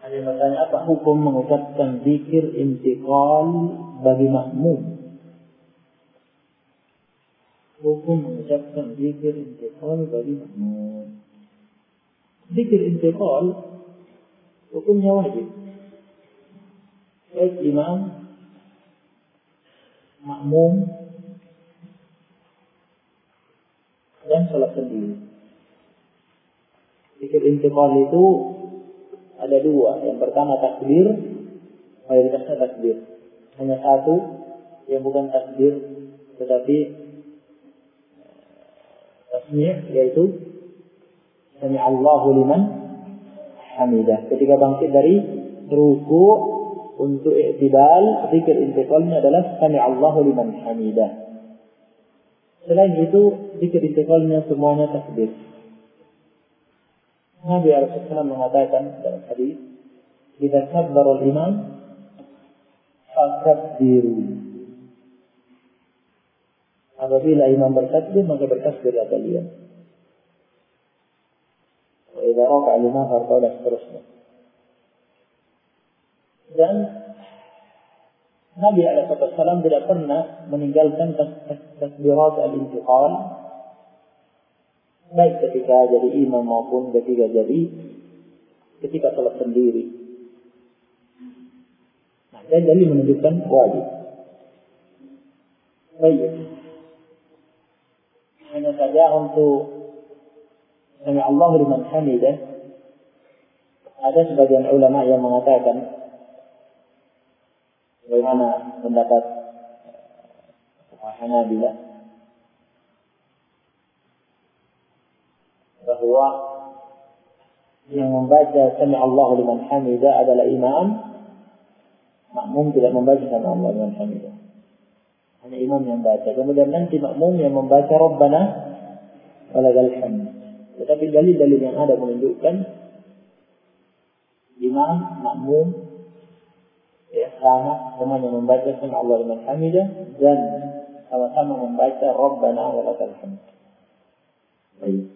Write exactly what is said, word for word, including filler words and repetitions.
Ada yang bertanya, apa hukum mengucapkan zikir intiqal bagi makmum? Hukum mengucapkan zikir intiqal bagi makmum. Zikir intiqal hukumnya wajib. Baik imam, makmum, dan salat sendiri. Zikir intiqal itu ada dua. Yang pertama takbir, mayoritasnya takbir. Hanya satu yang bukan takbir tetapi tasmi', yaitu sami Allahu liman hamidah. Ketika bangkit dari ruku untuk i'tidal, zikir intiqalnya adalah sami Allahu liman hamidah. Selain itu zikir intiqalnya semuanya takbir. Nabi alaihi wasallam mengatakan dalam hadis, "Jika kabbara al-imam, fakabbiru." Apabila imam bertakbir, maka bertakbirlah kalian. Wa idza raka'a al-imam farka'u, dan seterusnya. Dan Nabi alaihi wasallam tidak pernah meninggalkan takbirat al-intiqal, baik ketika jadi imam maupun ketika jadi ketika salat sendiri. Nah, dan jadi menunjukkan wajib. Baik. Hanya saja untuk sami Allahu liman hamidah, ada sebagian ulama yang mengatakan, bagaimana pendapat Hanabilah, bahwa yang membaca sami Allahu liman hamidah adalah imam, makmum tidak membaca sami Allahu liman hamidah. Hanya imam yang baca. Kemudian nanti makmum yang membaca Rabbana walakal hamd. Tetapi dalil-dalil yang ada menunjukkan imam, makmum, ya sama semuanya membaca sami Allahu liman hamidah dan sama-sama membaca Rabbana walakal hamd. Baik.